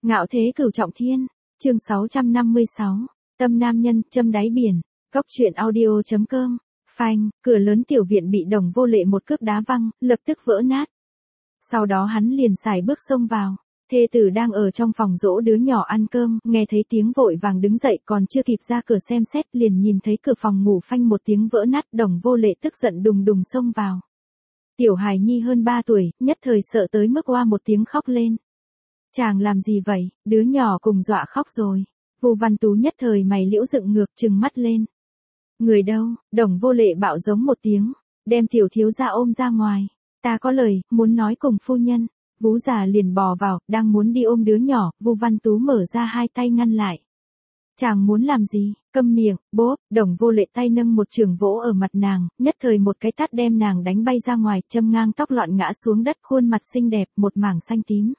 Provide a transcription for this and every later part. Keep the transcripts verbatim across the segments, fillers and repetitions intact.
Ngạo thế cửu trọng thiên, chương sáu trăm năm mươi sáu, tâm nam nhân, châm đáy biển, cóc truyện audio.com, phanh, cửa lớn tiểu viện bị Đồng Vô Lệ một cước đá văng, lập tức vỡ nát. Sau đó hắn liền sải bước xông vào, thê tử đang ở trong phòng dỗ đứa nhỏ ăn cơm, nghe thấy tiếng vội vàng đứng dậy còn chưa kịp ra cửa xem xét liền nhìn thấy cửa phòng ngủ phanh một tiếng vỡ nát, Đồng Vô Lệ tức giận đùng đùng xông vào. Tiểu hài nhi hơn ba tuổi, nhất thời sợ tới mức oa một tiếng khóc lên. Chàng làm gì vậy, đứa nhỏ cùng dọa khóc rồi. Vu Văn Tú nhất thời mày liễu dựng ngược trừng mắt lên. Người đâu, Đồng Vô Lệ bạo giống một tiếng, đem tiểu thiếu gia ôm ra ngoài. Ta có lời, muốn nói cùng phu nhân. Vú già liền bò vào, đang muốn đi ôm đứa nhỏ, Vu Văn Tú mở ra hai tay ngăn lại. Chàng muốn làm gì, câm miệng, bốp, Đồng Vô Lệ tay nâng một trường vỗ ở mặt nàng, nhất thời một cái tát đem nàng đánh bay ra ngoài, châm ngang tóc loạn ngã xuống đất, khuôn mặt xinh đẹp, một mảng xanh tím.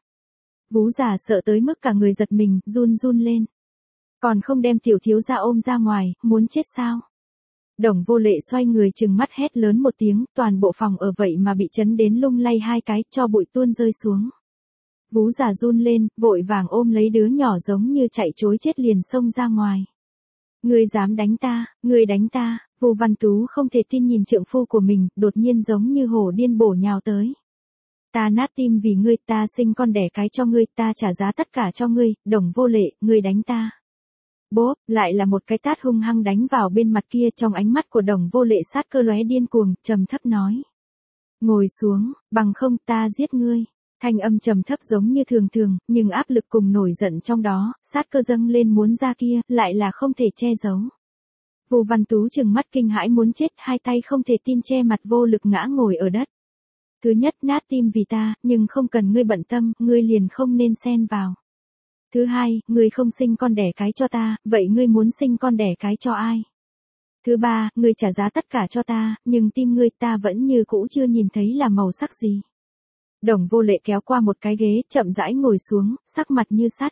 Vú già sợ tới mức cả người giật mình, run run lên. Còn không đem tiểu thiếu gia ôm ra ngoài, muốn chết sao? Đồng Vô Lệ xoay người trừng mắt hét lớn một tiếng, toàn bộ phòng ở vậy mà bị chấn đến lung lay hai cái, cho bụi tuôn rơi xuống. Vú già run lên, vội vàng ôm lấy đứa nhỏ giống như chạy trối chết liền xông ra ngoài. Ngươi dám đánh ta, ngươi đánh ta, Vu Văn Tú không thể tin nhìn trượng phu của mình, đột nhiên giống như hổ điên bổ nhào tới. Ta nát tim vì ngươi, ta sinh con đẻ cái cho ngươi, ta trả giá tất cả cho ngươi, Đồng Vô Lệ, ngươi đánh ta. Bốp, lại là một cái tát hung hăng đánh vào bên mặt kia, trong ánh mắt của Đồng Vô Lệ sát cơ lóe điên cuồng, trầm thấp nói. Ngồi xuống, bằng không ta giết ngươi. Thanh âm trầm thấp giống như thường thường, nhưng áp lực cùng nổi giận trong đó, sát cơ dâng lên muốn ra kia, lại là không thể che giấu. Vu Văn Tú trừng mắt kinh hãi muốn chết, hai tay không thể tin che mặt vô lực ngã ngồi ở đất. Thứ nhất, nát tim vì ta, nhưng không cần ngươi bận tâm, ngươi liền không nên xen vào. Thứ hai, ngươi không sinh con đẻ cái cho ta, vậy ngươi muốn sinh con đẻ cái cho ai? Thứ ba, ngươi trả giá tất cả cho ta, nhưng tim ngươi ta vẫn như cũ chưa nhìn thấy là màu sắc gì. Đồng Vô Lệ kéo qua một cái ghế, chậm rãi ngồi xuống, sắc mặt như sắt.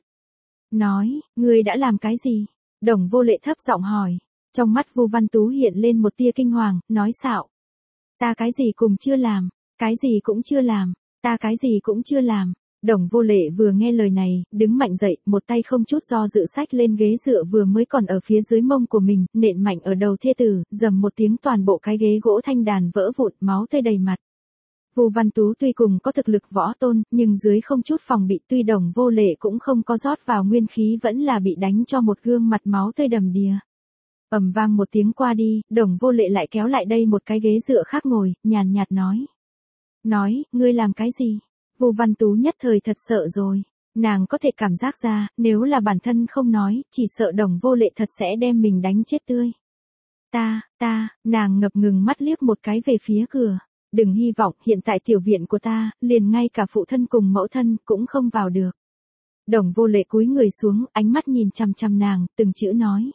Nói, ngươi đã làm cái gì? Đồng Vô Lệ thấp giọng hỏi. Trong mắt Vu Văn Tú hiện lên một tia kinh hoàng, nói xạo. Ta cái gì cũng chưa làm, cái gì cũng chưa làm, ta cái gì cũng chưa làm. Đồng Vô Lệ vừa nghe lời này, đứng mạnh dậy, một tay không chút do dự xách lên ghế dựa vừa mới còn ở phía dưới mông của mình, nện mạnh ở đầu thê tử, dầm một tiếng toàn bộ cái ghế gỗ thanh đàn vỡ vụn, máu tươi đầy mặt. Vu Văn Tú tuy cùng có thực lực võ tôn, nhưng dưới không chút phòng bị, tuy Đồng Vô Lệ cũng không có rót vào nguyên khí vẫn là bị đánh cho một gương mặt máu tươi đầm đìa. Ầm vang một tiếng qua đi, Đồng Vô Lệ lại kéo lại đây một cái ghế dựa khác ngồi, nhàn nhạt nói. Nói, ngươi làm cái gì? Vu Văn Tú nhất thời thật sợ rồi. Nàng có thể cảm giác ra, nếu là bản thân không nói, chỉ sợ Đồng Vô Lệ thật sẽ đem mình đánh chết tươi. Ta, ta, nàng ngập ngừng mắt liếc một cái về phía cửa. Đừng hy vọng, hiện tại tiểu viện của ta, liền ngay cả phụ thân cùng mẫu thân cũng không vào được. Đồng Vô Lệ cúi người xuống, ánh mắt nhìn chằm chằm nàng, từng chữ nói.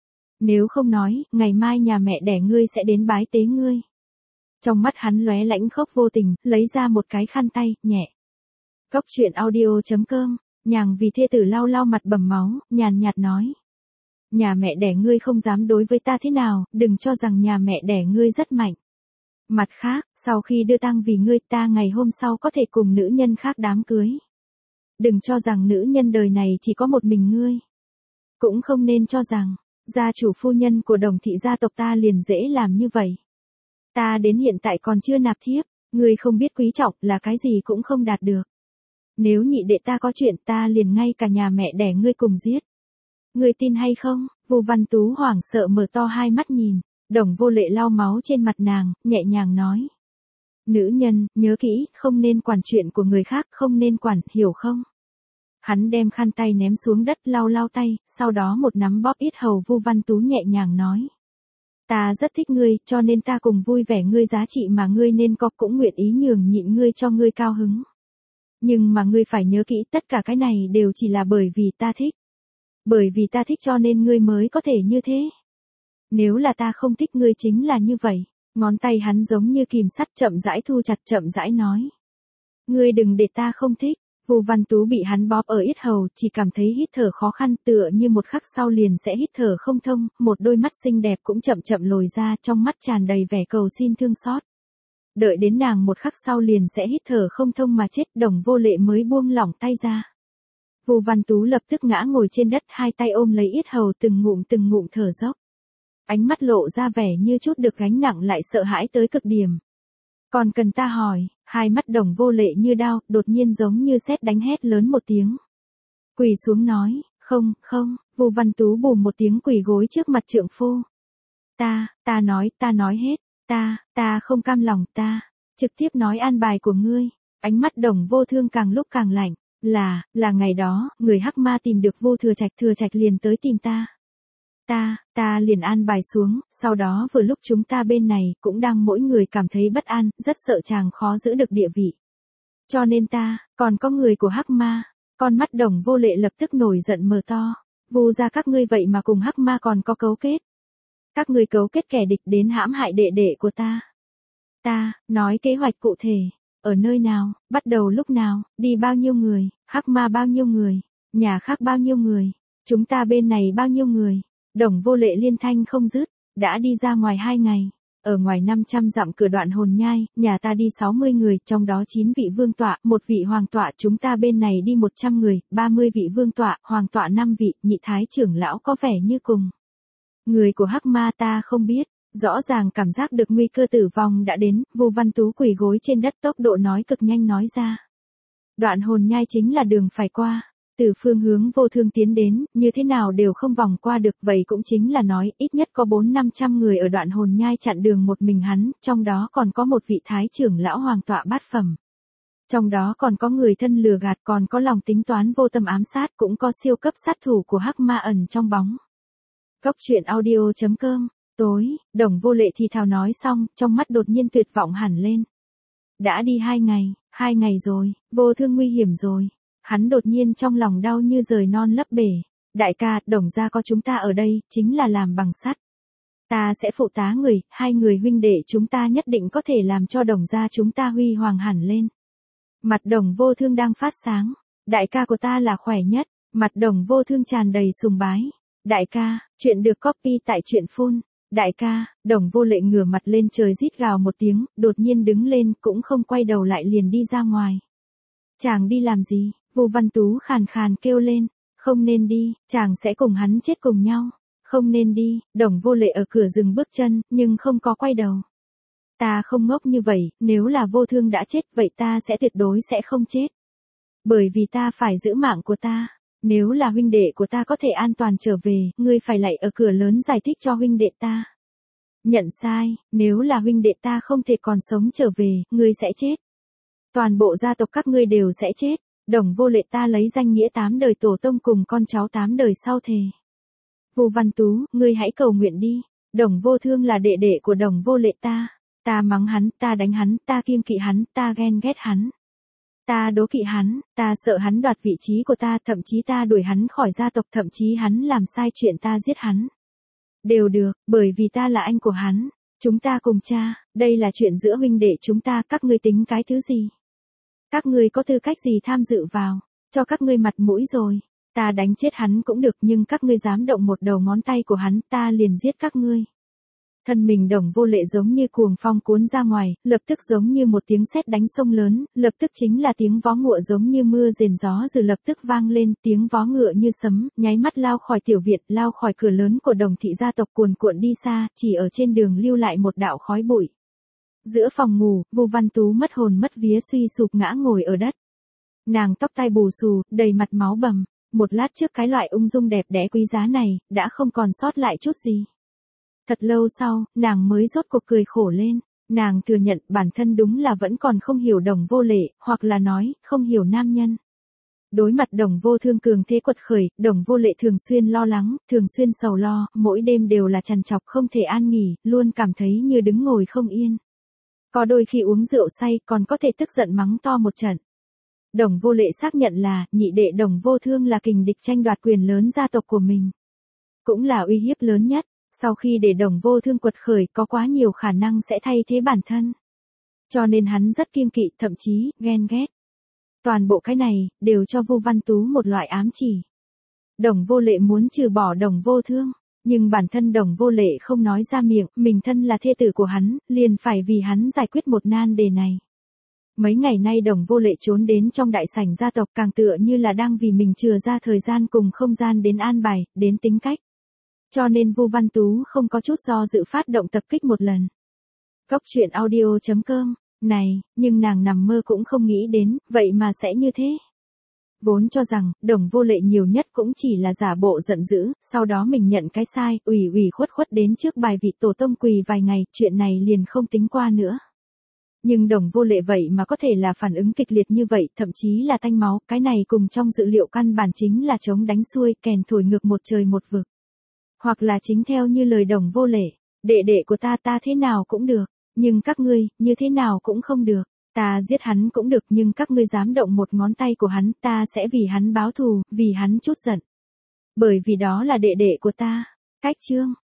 Nếu không nói, ngày mai nhà mẹ đẻ ngươi sẽ đến bái tế ngươi. Trong mắt hắn lóe lãnh khốc vô tình, lấy ra một cái khăn tay, nhẹ. Cóc truyện audio.com, nhàng vì thê tử lau lau mặt bầm máu, nhàn nhạt nói. Nhà mẹ đẻ ngươi không dám đối với ta thế nào, đừng cho rằng nhà mẹ đẻ ngươi rất mạnh. Mặt khác, sau khi đưa tang vì ngươi ta ngày hôm sau có thể cùng nữ nhân khác đám cưới. Đừng cho rằng nữ nhân đời này chỉ có một mình ngươi. Cũng không nên cho rằng, gia chủ phu nhân của Đồng thị gia tộc ta liền dễ làm như vậy. Ta đến hiện tại còn chưa nạp thiếp, ngươi không biết quý trọng là cái gì cũng không đạt được. Nếu nhị đệ ta có chuyện ta liền ngay cả nhà mẹ đẻ ngươi cùng giết. Ngươi tin hay không? Vu Văn Tú hoảng sợ mở to hai mắt nhìn, Đồng Vô Lệ lau máu trên mặt nàng, nhẹ nhàng nói. Nữ nhân, nhớ kỹ, không nên quản chuyện của người khác, không nên quản, hiểu không? Hắn đem khăn tay ném xuống đất lau lau tay, sau đó một nắm bóp yết hầu Vu Văn Tú nhẹ nhàng nói. Ta rất thích ngươi, cho nên ta cùng vui vẻ ngươi giá trị mà ngươi nên có cũng nguyện ý nhường nhịn ngươi cho ngươi cao hứng. Nhưng mà ngươi phải nhớ kỹ tất cả cái này đều chỉ là bởi vì ta thích. Bởi vì ta thích cho nên ngươi mới có thể như thế. Nếu là ta không thích ngươi chính là như vậy. Ngón tay hắn giống như kìm sắt chậm rãi thu chặt chậm rãi nói. Ngươi đừng để ta không thích. Vu Văn Tú bị hắn bóp ở yết hầu, chỉ cảm thấy hít thở khó khăn tựa như một khắc sau liền sẽ hít thở không thông, một đôi mắt xinh đẹp cũng chậm chậm lồi ra, trong mắt tràn đầy vẻ cầu xin thương xót. Đợi đến nàng một khắc sau liền sẽ hít thở không thông mà chết, Đồng Vô Lệ mới buông lỏng tay ra. Vu Văn Tú lập tức ngã ngồi trên đất, hai tay ôm lấy yết hầu, từng ngụm từng ngụm thở dốc. Ánh mắt lộ ra vẻ như chút được gánh nặng lại sợ hãi tới cực điểm. Còn cần ta hỏi, hai mắt Đồng Vô Lệ như đao, đột nhiên giống như sét đánh, hét lớn một tiếng. Quỳ xuống nói, không, không, Vu Văn Tú bùm một tiếng quỳ gối trước mặt trượng phu. Ta, ta nói, ta nói hết, ta, ta không cam lòng, ta, trực tiếp nói an bài của ngươi. Ánh mắt Đồng Vô Thương càng lúc càng lạnh, là, là ngày đó, người Hắc Ma tìm được Vu Thừa Trạch, Thừa Trạch liền tới tìm ta. Ta, ta liền an bài xuống, sau đó vừa lúc chúng ta bên này cũng đang mỗi người cảm thấy bất an, rất sợ chàng khó giữ được địa vị. Cho nên ta, còn có người của Hắc Ma, con mắt Đồng Vô Lệ lập tức nổi giận mở to. Vu gia các ngươi vậy mà cùng Hắc Ma còn có cấu kết. Các ngươi cấu kết kẻ địch đến hãm hại đệ đệ của ta. Ta, nói kế hoạch cụ thể, ở nơi nào, bắt đầu lúc nào, đi bao nhiêu người, Hắc Ma bao nhiêu người, nhà khác bao nhiêu người, chúng ta bên này bao nhiêu người. Đồng Vô Lệ liên thanh không dứt, đã đi ra ngoài hai ngày, ở ngoài năm trăm dặm cửa Đoạn Hồn Nhai, nhà ta đi sáu mươi người, trong đó chín vị vương tọa, một vị hoàng tọa, chúng ta bên này đi một trăm người, ba mươi vị vương tọa, hoàng tọa năm vị, nhị thái trưởng lão có vẻ như cùng. Người của Hắc Ma ta không biết, rõ ràng cảm giác được nguy cơ tử vong đã đến, Vu Văn Tú quỳ gối trên đất, tốc độ nói cực nhanh nói ra. Đoạn Hồn Nhai chính là đường phải qua. Từ phương hướng Vô Thương tiến đến, như thế nào đều không vòng qua được, vậy cũng chính là nói, ít nhất có bốn năm trăm người ở Đoạn Hồn Nhai chặn đường một mình hắn, trong đó còn có một vị thái trưởng lão hoàng tọa bát phẩm. Trong đó còn có người thân lừa gạt, còn có lòng tính toán vô tâm ám sát, cũng có siêu cấp sát thủ của Hắc Ma ẩn trong bóng. Cốc truyện audio chấm com, tối, Đồng Vô Lệ thì thào nói xong, trong mắt đột nhiên tuyệt vọng hẳn lên. Đã đi hai ngày, hai ngày rồi, Vô Thương nguy hiểm rồi. Hắn đột nhiên trong lòng đau như rời non lấp bể. Đại ca, Đồng gia có chúng ta ở đây, chính là làm bằng sắt. Ta sẽ phụ tá người, hai người huynh đệ chúng ta nhất định có thể làm cho Đồng gia chúng ta huy hoàng hẳn lên. Mặt Đồng Vô Thương đang phát sáng. Đại ca của ta là khỏe nhất. Mặt Đồng Vô Thương tràn đầy sùng bái. Đại ca, chuyện được copy tại truyện phun. Đại ca, Đồng Vô Lệ ngửa mặt lên trời rít gào một tiếng, đột nhiên đứng lên, cũng không quay đầu lại liền đi ra ngoài. Chàng đi làm gì? Vu Văn Tú khàn khàn kêu lên, không nên đi, chàng sẽ cùng hắn chết cùng nhau. Không nên đi, Đồng Vô Lệ ở cửa dừng bước chân, nhưng không có quay đầu. Ta không ngốc như vậy, nếu là Vô Thương đã chết, vậy ta sẽ tuyệt đối sẽ không chết. Bởi vì ta phải giữ mạng của ta. Nếu là huynh đệ của ta có thể an toàn trở về, ngươi phải lại ở cửa lớn giải thích cho huynh đệ ta. Nhận sai, nếu là huynh đệ ta không thể còn sống trở về, ngươi sẽ chết. Toàn bộ gia tộc các ngươi đều sẽ chết. Đồng Vô Lệ ta lấy danh nghĩa tám đời tổ tông cùng con cháu tám đời sau thề. Vu Văn Tú, ngươi hãy cầu nguyện đi. Đồng Vô Thương là đệ đệ của Đồng Vô Lệ ta. Ta mắng hắn, ta đánh hắn, ta kiêng kỵ hắn, ta ghen ghét hắn. Ta đố kỵ hắn, ta sợ hắn đoạt vị trí của ta, thậm chí ta đuổi hắn khỏi gia tộc, thậm chí hắn làm sai chuyện ta giết hắn. Đều được, bởi vì ta là anh của hắn. Chúng ta cùng cha, đây là chuyện giữa huynh đệ chúng ta, các ngươi tính cái thứ gì? Các ngươi có tư cách gì tham dự vào, cho các ngươi mặt mũi rồi. Ta đánh chết hắn cũng được, nhưng các ngươi dám động một đầu ngón tay của hắn, ta liền giết các ngươi. Thân mình Đồng Vô Lệ giống như cuồng phong cuốn ra ngoài, lập tức giống như một tiếng sét đánh sông lớn, lập tức chính là tiếng vó ngựa giống như mưa rền gió rồi lập tức vang lên, tiếng vó ngựa như sấm, nháy mắt lao khỏi tiểu viện, lao khỏi cửa lớn của Đồng thị gia tộc cuồn cuộn đi xa, chỉ ở trên đường lưu lại một đạo khói bụi. Giữa phòng ngủ, Vu Văn Tú mất hồn mất vía suy sụp ngã ngồi ở đất. Nàng tóc tai bù xù, đầy mặt máu bầm, một lát trước cái loại ung dung đẹp đẽ quý giá này, đã không còn sót lại chút gì. Thật lâu sau, nàng mới rốt cuộc cười khổ lên, nàng thừa nhận bản thân đúng là vẫn còn không hiểu Đồng Vô Lệ, hoặc là nói, không hiểu nam nhân. Đối mặt Đồng Vô Thương cường thế quật khởi, Đồng Vô Lệ thường xuyên lo lắng, thường xuyên sầu lo, mỗi đêm đều là trằn trọc không thể an nghỉ, luôn cảm thấy như đứng ngồi không yên. Có đôi khi uống rượu say còn có thể tức giận mắng to một trận. Đồng Vô Lệ xác nhận là, nhị đệ Đồng Vô Thương là kình địch tranh đoạt quyền lớn gia tộc của mình. Cũng là uy hiếp lớn nhất, sau khi để Đồng Vô Thương quật khởi có quá nhiều khả năng sẽ thay thế bản thân. Cho nên hắn rất kiêng kỵ, thậm chí, ghen ghét. Toàn bộ cái này, đều cho Vu Văn Tú một loại ám chỉ. Đồng Vô Lệ muốn trừ bỏ Đồng Vô Thương, nhưng bản thân Đồng Vô Lệ không nói ra miệng, mình thân là thê tử của hắn, liền phải vì hắn giải quyết một nan đề này. Mấy ngày nay Đồng Vô Lệ trốn đến trong đại sảnh gia tộc càng tựa như là đang vì mình chừa ra thời gian cùng không gian đến an bài, đến tính cách. Cho nên Vu Văn Tú không có chút do dự phát động tập kích một lần. Cốc truyện audio chấm com, này, nhưng nàng nằm mơ cũng không nghĩ đến, vậy mà sẽ như thế. Vốn cho rằng, Đồng Vô Lệ nhiều nhất cũng chỉ là giả bộ giận dữ, sau đó mình nhận cái sai, ủy ủy khuất khuất đến trước bài vị tổ tông quỳ vài ngày, chuyện này liền không tính qua nữa. Nhưng Đồng Vô Lệ vậy mà có thể là phản ứng kịch liệt như vậy, thậm chí là tanh máu, cái này cùng trong dự liệu căn bản chính là chống đánh xuôi, kèn thổi ngược một trời một vực. Hoặc là chính theo như lời Đồng Vô Lệ, đệ đệ của ta ta thế nào cũng được, nhưng các ngươi, như thế nào cũng không được. Ta giết hắn cũng được nhưng các ngươi dám động một ngón tay của hắn, ta sẽ vì hắn báo thù, vì hắn chút giận. Bởi vì đó là đệ đệ của ta. Cách chương.